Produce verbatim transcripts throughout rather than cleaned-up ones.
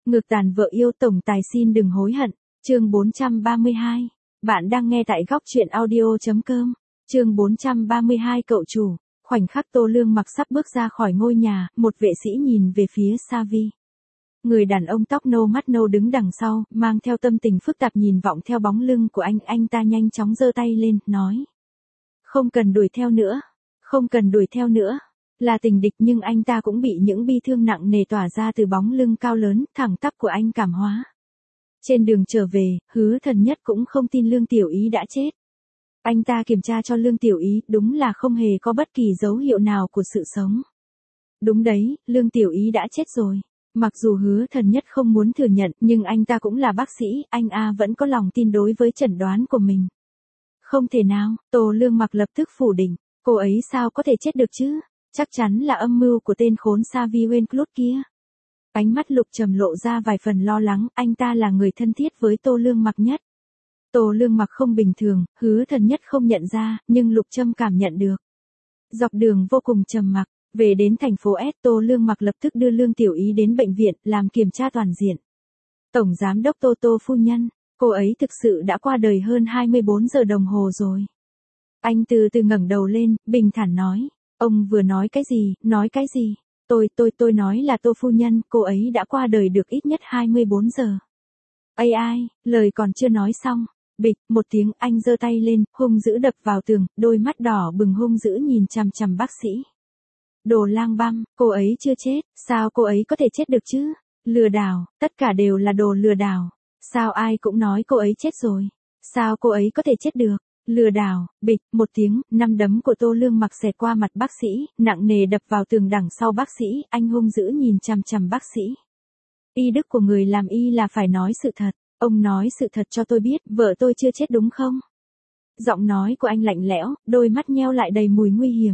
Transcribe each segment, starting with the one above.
Ngược tàn vợ yêu tổng tài xin đừng hối hận. Chương bốn trăm ba mươi hai. Bạn đang nghe tại góc truyện audio.com. Chương bốn trăm ba mươi hai cậu chủ. Khoảnh khắc Tô Lương Mặc sắp bước ra khỏi ngôi nhà, một vệ sĩ nhìn về phía Savi. Người đàn ông tóc nâu mắt nâu đứng đằng sau, mang theo tâm tình phức tạp nhìn vọng theo bóng lưng của anh, anh ta nhanh chóng giơ tay lên, nói. Không cần đuổi theo nữa, không cần đuổi theo nữa. Là tình địch nhưng anh ta cũng bị những bi thương nặng nề tỏa ra từ bóng lưng cao lớn, thẳng tắp của anh cảm hóa. Trên đường trở về, Hứa Thần Nhất cũng không tin Lương Tiểu Ý đã chết. Anh ta kiểm tra cho Lương Tiểu Ý, đúng là không hề có bất kỳ dấu hiệu nào của sự sống. Đúng đấy, Lương Tiểu Ý đã chết rồi. Mặc dù Hứa Thần Nhất không muốn thừa nhận, nhưng anh ta cũng là bác sĩ, anh A vẫn có lòng tin đối với chẩn đoán của mình. Không thể nào, Tô Lương Mặc lập tức phủ định, cô ấy sao có thể chết được chứ? Chắc chắn là âm mưu của tên khốn Savi Wenclut kia. Ánh mắt Lục Trầm lộ ra vài phần lo lắng, anh ta là người thân thiết với Tô Lương Mặc nhất. Tô Lương Mặc không bình thường, Hứa Thần Nhất không nhận ra, nhưng Lục Trâm cảm nhận được. Dọc đường vô cùng trầm mặc, về đến thành phố S, Tô Lương Mặc lập tức đưa Lương Tiểu Ý đến bệnh viện, làm kiểm tra toàn diện. Tổng giám đốc Tô Tô phu nhân, cô ấy thực sự đã qua đời hơn hai mươi bốn giờ đồng hồ rồi. Anh từ từ ngẩng đầu lên, bình thản nói. Ông vừa nói cái gì, nói cái gì? Tôi, tôi, tôi nói là Tô phu nhân, cô ấy đã qua đời được ít nhất hai mươi bốn giờ. Ây ai, lời còn chưa nói xong. Bịch, một tiếng, anh giơ tay lên, hung dữ đập vào tường, đôi mắt đỏ bừng hung dữ nhìn chằm chằm bác sĩ. Đồ lang băm, cô ấy chưa chết, sao cô ấy có thể chết được chứ? Lừa đảo, tất cả đều là đồ lừa đảo. Sao ai cũng nói cô ấy chết rồi? Sao cô ấy có thể chết được? Lừa đảo, bịch, một tiếng, năm đấm của Tô Lương Mặc xẹt qua mặt bác sĩ, nặng nề đập vào tường đằng sau bác sĩ, anh hung dữ nhìn chằm chằm bác sĩ. Y đức của người làm y là phải nói sự thật, ông nói sự thật cho tôi biết, vợ tôi chưa chết đúng không? Giọng nói của anh lạnh lẽo, đôi mắt nheo lại đầy mùi nguy hiểm.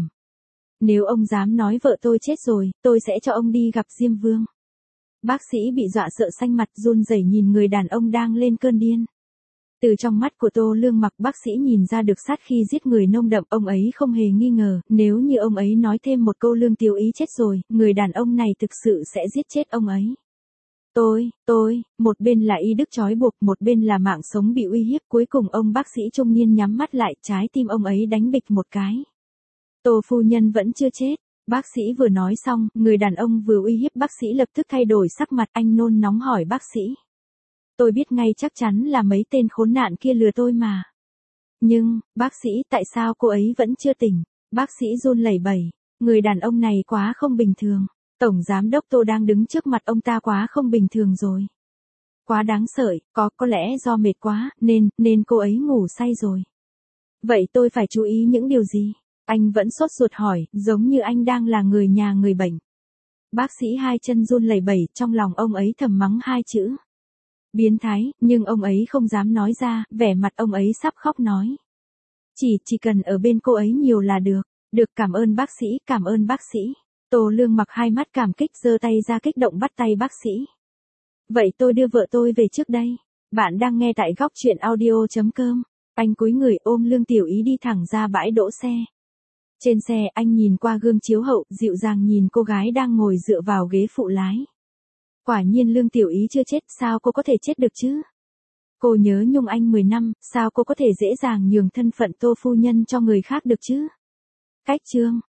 Nếu ông dám nói vợ tôi chết rồi, tôi sẽ cho ông đi gặp Diêm Vương. Bác sĩ bị dọa sợ xanh mặt run rẩy nhìn người đàn ông đang lên cơn điên. Từ trong mắt của Tô Lương Mặc bác sĩ nhìn ra được sát khi giết người nông đậm, ông ấy không hề nghi ngờ, nếu như ông ấy nói thêm một câu Lương Tiểu Ý chết rồi, người đàn ông này thực sự sẽ giết chết ông ấy. Tôi, tôi, một bên là y đức trói buộc, một bên là mạng sống bị uy hiếp, cuối cùng ông bác sĩ trung niên nhắm mắt lại, trái tim ông ấy đánh bịch một cái. Tô phu nhân vẫn chưa chết. Bác sĩ vừa nói xong, người đàn ông vừa uy hiếp bác sĩ lập tức thay đổi sắc mặt, anh nôn nóng hỏi bác sĩ. Tôi biết ngay chắc chắn là mấy tên khốn nạn kia lừa tôi mà. Nhưng, bác sĩ, tại sao cô ấy vẫn chưa tỉnh? Bác sĩ run lẩy bẩy. Người đàn ông này quá không bình thường. Tổng giám đốc Tô đang đứng trước mặt ông ta quá không bình thường rồi. Quá đáng sợ, có, có lẽ do mệt quá, nên, nên cô ấy ngủ say rồi. Vậy tôi phải chú ý những điều gì? Anh vẫn sốt ruột hỏi, giống như anh đang là người nhà người bệnh. Bác sĩ hai chân run lẩy bẩy, trong lòng ông ấy thầm mắng hai chữ. Biến thái, nhưng ông ấy không dám nói ra, vẻ mặt ông ấy sắp khóc nói. Chỉ, chỉ cần ở bên cô ấy nhiều là được. Được, cảm ơn bác sĩ, cảm ơn bác sĩ. Tô Lương Mặc hai mắt cảm kích giơ tay ra kích động bắt tay bác sĩ. Vậy tôi đưa vợ tôi về trước đây. Bạn đang nghe tại góc truyện audio.com. Anh cúi người ôm Lương Tiểu Ý đi thẳng ra bãi đỗ xe. Trên xe anh nhìn qua gương chiếu hậu, dịu dàng nhìn cô gái đang ngồi dựa vào ghế phụ lái. Quả nhiên Lương Tiểu Ý chưa chết, sao cô có thể chết được chứ? Cô nhớ nhung anh mười năm, sao cô có thể dễ dàng nhường thân phận Tô phu nhân cho người khác được chứ? Cách chương,